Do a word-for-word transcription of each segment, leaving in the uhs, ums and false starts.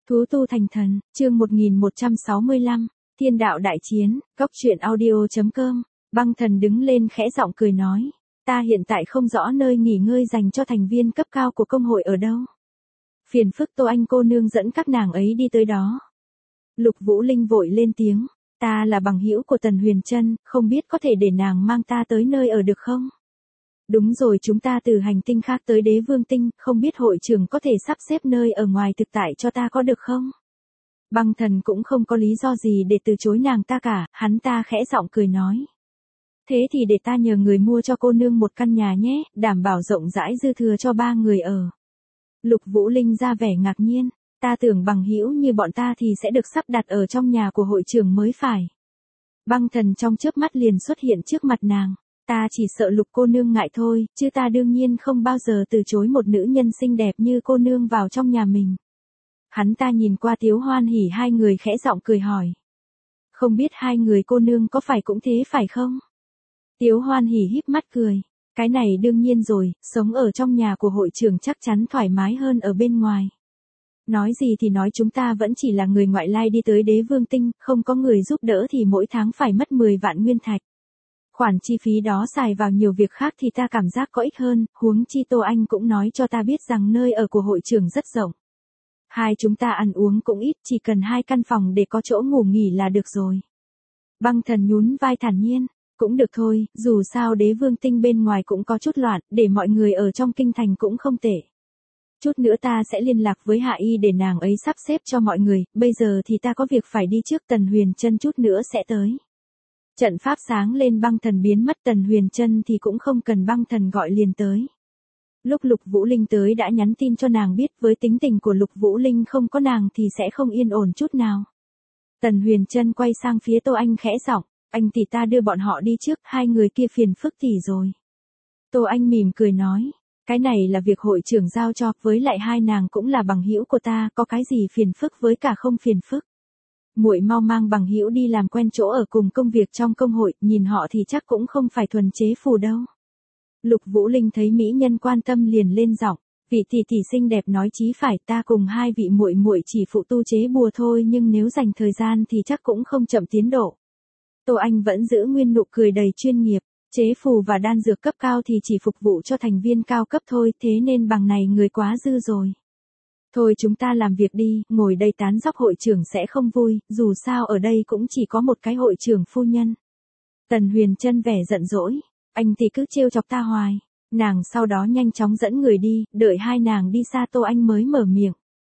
Thú tu thành thần, chương một nghìn một trăm sáu mươi lăm, Thiên đạo đại chiến, góc truyện audio.com, băng thần đứng lên khẽ giọng cười nói, ta hiện tại không rõ nơi nghỉ ngơi dành cho thành viên cấp cao của công hội ở đâu. Phiền phức Tô Anh cô nương dẫn các nàng ấy đi tới đó. Lục Vũ Linh vội lên tiếng, ta là bằng hữu của Tần Huyền Trân, không biết có thể để nàng mang ta tới nơi ở được không? Đúng rồi, chúng ta từ hành tinh khác tới Đế Vương Tinh, không biết hội trưởng có thể sắp xếp nơi ở ngoài thực tại cho ta có được không? Băng thần cũng không có lý do gì để từ chối nàng ta cả, hắn ta khẽ giọng cười nói. Thế thì để ta nhờ người mua cho cô nương một căn nhà nhé, đảm bảo rộng rãi dư thừa cho ba người ở. Lục Vũ Linh ra vẻ ngạc nhiên, ta tưởng bằng hữu như bọn ta thì sẽ được sắp đặt ở trong nhà của hội trưởng mới phải. Băng thần trong chớp mắt liền xuất hiện trước mặt nàng. Ta chỉ sợ Lục cô nương ngại thôi, chứ ta đương nhiên không bao giờ từ chối một nữ nhân xinh đẹp như cô nương vào trong nhà mình. Hắn ta nhìn qua Tiếu Hoan Hỉ hai người khẽ giọng cười hỏi. Không biết hai người cô nương có phải cũng thế phải không? Tiếu Hoan Hỉ híp mắt cười. Cái này đương nhiên rồi, sống ở trong nhà của hội trưởng chắc chắn thoải mái hơn ở bên ngoài. Nói gì thì nói, chúng ta vẫn chỉ là người ngoại lai đi tới Đế Vương Tinh, không có người giúp đỡ thì mỗi tháng phải mất mười vạn nguyên thạch. Khoản chi phí đó xài vào nhiều việc khác thì ta cảm giác có ích hơn, huống chi Tô Anh cũng nói cho ta biết rằng nơi ở của hội trưởng rất rộng. Hai chúng ta ăn uống cũng ít, chỉ cần hai căn phòng để có chỗ ngủ nghỉ là được rồi. Băng thần nhún vai thản nhiên, cũng được thôi, dù sao Đế Vương Tinh bên ngoài cũng có chút loạn, để mọi người ở trong kinh thành cũng không tệ. Chút nữa ta sẽ liên lạc với Hạ Y để nàng ấy sắp xếp cho mọi người, bây giờ thì ta có việc phải đi trước, Tần Huyền Trân chút nữa sẽ tới. Trận pháp sáng lên, băng thần biến mất, Tần Huyền Trân thì cũng không cần băng thần gọi liền tới. Lúc Lục Vũ Linh tới đã nhắn tin cho nàng biết, với tính tình của Lục Vũ Linh không có nàng thì sẽ không yên ổn chút nào. Tần Huyền Trân quay sang phía Tô Anh khẽ giọng, anh tỷ ta đưa bọn họ đi trước, hai người kia phiền phức tỷ rồi. Tô Anh mỉm cười nói, cái này là việc hội trưởng giao cho, với lại hai nàng cũng là bằng hữu của ta, có cái gì phiền phức với cả không phiền phức. Muội mau mang bằng hữu đi làm quen chỗ ở cùng công việc trong công hội, nhìn họ thì chắc cũng không phải thuần chế phù đâu. Lục Vũ Linh thấy mỹ nhân quan tâm liền lên giọng, vị tỷ tỷ xinh đẹp nói chí phải, ta cùng hai vị muội muội chỉ phụ tu chế bùa thôi, nhưng nếu dành thời gian thì chắc cũng không chậm tiến độ. Tô Anh vẫn giữ nguyên nụ cười đầy chuyên nghiệp, chế phù và đan dược cấp cao thì chỉ phục vụ cho thành viên cao cấp thôi, thế nên bằng này người quá dư rồi. Thôi chúng ta làm việc đi, ngồi đây tán dóc hội trưởng sẽ không vui, dù sao ở đây cũng chỉ có một cái hội trưởng phu nhân. Tần Huyền Trân vẻ giận dỗi, anh thì cứ trêu chọc ta hoài. Nàng sau đó nhanh chóng dẫn người đi, đợi hai nàng đi xa Tô Anh mới mở miệng.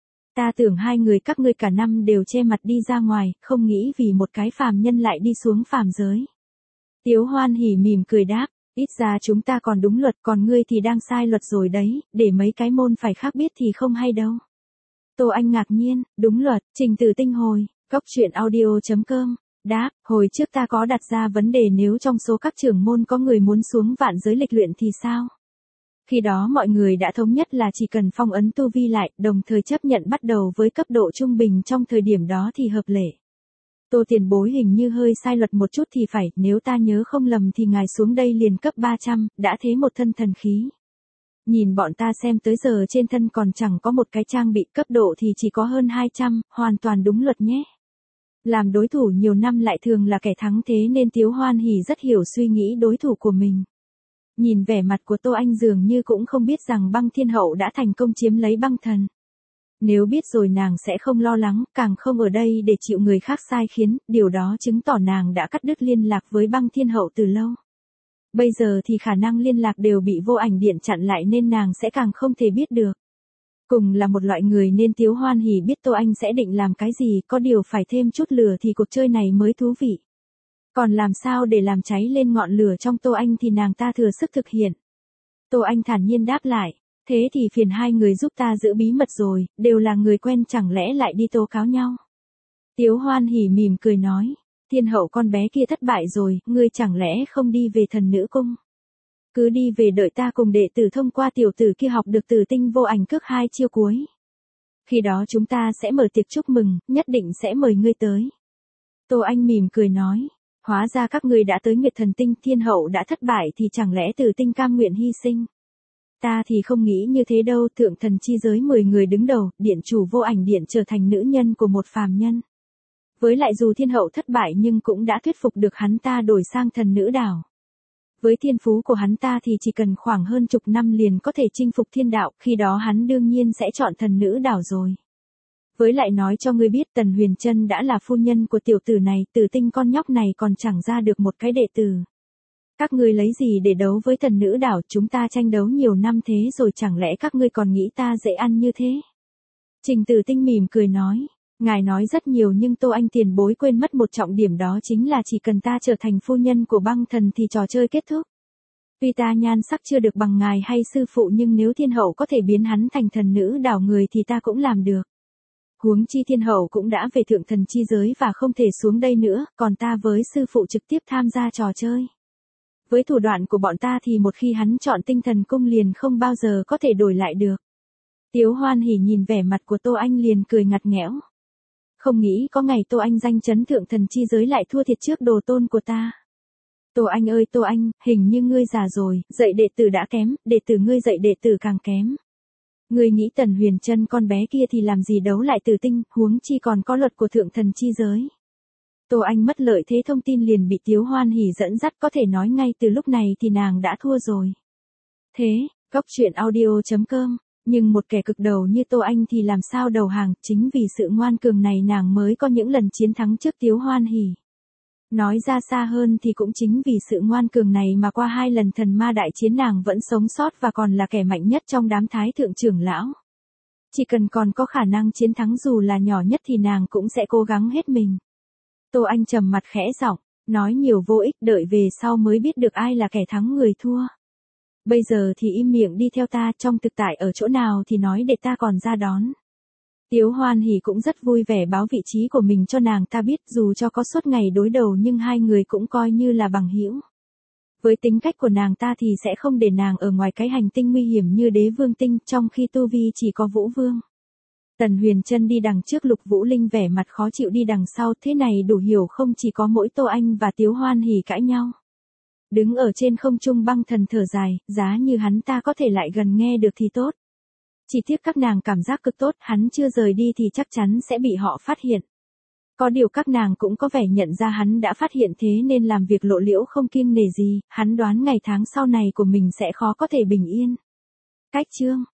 Ta tưởng hai người các ngươi cả năm đều che mặt đi ra ngoài, không nghĩ vì một cái phàm nhân lại đi xuống phàm giới. Tiếu Hoan Hỉ mỉm cười đáp, ít ra chúng ta còn đúng luật, còn ngươi thì đang sai luật rồi đấy, để mấy cái môn phải khác biết thì không hay đâu. Tô Anh ngạc nhiên, đúng luật, trình tự tinh hồi, góc truyện audio.com, đáp, hồi trước ta có đặt ra vấn đề nếu trong số các trưởng môn có người muốn xuống vạn giới lịch luyện thì sao? Khi đó mọi người đã thống nhất là chỉ cần phong ấn tu vi lại, đồng thời chấp nhận bắt đầu với cấp độ trung bình trong thời điểm đó thì hợp lệ. Tô tiền bối hình như hơi sai luật một chút thì phải, nếu ta nhớ không lầm thì ngài xuống đây liền cấp ba trăm, đã thế một thân thần khí. Nhìn bọn ta xem tới giờ trên thân còn chẳng có một cái trang bị, cấp độ thì chỉ có hơn hai trăm, hoàn toàn đúng luật nhé. Làm đối thủ nhiều năm lại thường là kẻ thắng, thế nên Tiếu Hoan Hỉ rất hiểu suy nghĩ đối thủ của mình. Nhìn vẻ mặt của Tô Anh dường như cũng không biết rằng băng thiên hậu đã thành công chiếm lấy băng thần. Nếu biết rồi nàng sẽ không lo lắng, càng không ở đây để chịu người khác sai khiến, điều đó chứng tỏ nàng đã cắt đứt liên lạc với băng thiên hậu từ lâu. Bây giờ thì khả năng liên lạc đều bị vô ảnh điện chặn lại nên nàng sẽ càng không thể biết được. Cùng là một loại người nên Tiếu Hoan Hỉ biết Tô Anh sẽ định làm cái gì, có điều phải thêm chút lửa thì cuộc chơi này mới thú vị. Còn làm sao để làm cháy lên ngọn lửa trong Tô Anh thì nàng ta thừa sức thực hiện. Tô Anh thản nhiên đáp lại, thế thì phiền hai người giúp ta giữ bí mật rồi, đều là người quen chẳng lẽ lại đi tố cáo nhau. Tiếu Hoan Hỉ mỉm cười nói, thiên hậu con bé kia thất bại rồi, ngươi chẳng lẽ không đi về thần nữ cung. Cứ đi về, đợi ta cùng đệ tử thông qua tiểu tử kia học được tử tinh vô ảnh cước hai chiêu cuối. Khi đó chúng ta sẽ mở tiệc chúc mừng, nhất định sẽ mời ngươi tới. Tô Anh mỉm cười nói, hóa ra các ngươi đã tới Nguyệt Thần Tinh, thiên hậu đã thất bại thì chẳng lẽ tử tinh cam nguyện hy sinh. Ta thì không nghĩ như thế đâu, thượng thần chi giới mười người đứng đầu, điện chủ vô ảnh điện trở thành nữ nhân của một phàm nhân. Với lại dù thiên hậu thất bại nhưng cũng đã thuyết phục được hắn ta đổi sang thần nữ đảo. Với thiên phú của hắn ta thì chỉ cần khoảng hơn chục năm liền có thể chinh phục thiên đạo, khi đó hắn đương nhiên sẽ chọn thần nữ đảo rồi. Với lại nói cho ngươi biết Tần Huyền Trân đã là phu nhân của tiểu tử này, Tử Tinh con nhóc này còn chẳng ra được một cái đệ tử. Các ngươi lấy gì để đấu với thần nữ đảo, chúng ta tranh đấu nhiều năm thế rồi chẳng lẽ các ngươi còn nghĩ ta dễ ăn như thế? Trình Tử Tinh mỉm cười nói, ngài nói rất nhiều nhưng Tô Anh tiền bối quên mất một trọng điểm, đó chính là chỉ cần ta trở thành phu nhân của băng thần thì trò chơi kết thúc. Tuy ta nhan sắc chưa được bằng ngài hay sư phụ nhưng nếu thiên hậu có thể biến hắn thành thần nữ đảo người thì ta cũng làm được. Huống chi thiên hậu cũng đã về thượng thần chi giới và không thể xuống đây nữa, còn ta với sư phụ trực tiếp tham gia trò chơi. Với thủ đoạn của bọn ta thì một khi hắn chọn tinh thần cung liền không bao giờ có thể đổi lại được. Tiếu Hoan Hỉ nhìn vẻ mặt của Tô Anh liền cười ngặt nghẽo. Không nghĩ có ngày Tô Anh danh chấn thượng thần chi giới lại thua thiệt trước đồ tôn của ta. Tô Anh ơi Tô Anh, hình như ngươi già rồi, dạy đệ tử đã kém, đệ tử ngươi dạy đệ tử càng kém. Ngươi nghĩ Tần Huyền Trân con bé kia thì làm gì đấu lại Tử Tinh, huống chi còn có luật của thượng thần chi giới. Tô Anh mất lợi thế thông tin liền bị Tiếu Hoan Hỉ dẫn dắt, có thể nói ngay từ lúc này thì nàng đã thua rồi. Thế, góc truyện audio chấm com, nhưng một kẻ cực đầu như Tô Anh thì làm sao đầu hàng, chính vì sự ngoan cường này nàng mới có những lần chiến thắng trước Tiếu Hoan Hỉ. Nói ra xa hơn thì cũng chính vì sự ngoan cường này mà qua hai lần thần ma đại chiến nàng vẫn sống sót và còn là kẻ mạnh nhất trong đám thái thượng trưởng lão. Chỉ cần còn có khả năng chiến thắng dù là nhỏ nhất thì nàng cũng sẽ cố gắng hết mình. Tô Anh trầm mặt khẽ giọng, nói nhiều vô ích, đợi về sau mới biết được ai là kẻ thắng người thua. Bây giờ thì im miệng đi theo ta, trong thực tại ở chỗ nào thì nói để ta còn ra đón. Tiếu Hoan Hỉ cũng rất vui vẻ báo vị trí của mình cho nàng ta biết, dù cho có suốt ngày đối đầu nhưng hai người cũng coi như là bằng hữu. Với tính cách của nàng ta thì sẽ không để nàng ở ngoài cái hành tinh nguy hiểm như Đế Vương Tinh, trong khi tu vi chỉ có Vũ Vương. Tần Huyền Trân đi đằng trước, Lục Vũ Linh vẻ mặt khó chịu đi đằng sau, thế này đủ hiểu không chỉ có mỗi Tô Anh và Tiếu Hoan Hỉ cãi nhau. Đứng ở trên không trung băng thần thở dài, giá như hắn ta có thể lại gần nghe được thì tốt. Chỉ tiếc các nàng cảm giác cực tốt, hắn chưa rời đi thì chắc chắn sẽ bị họ phát hiện. Có điều các nàng cũng có vẻ nhận ra hắn đã phát hiện thế nên làm việc lộ liễu không kiêng nể gì, hắn đoán ngày tháng sau này của mình sẽ khó có thể bình yên. Cách chương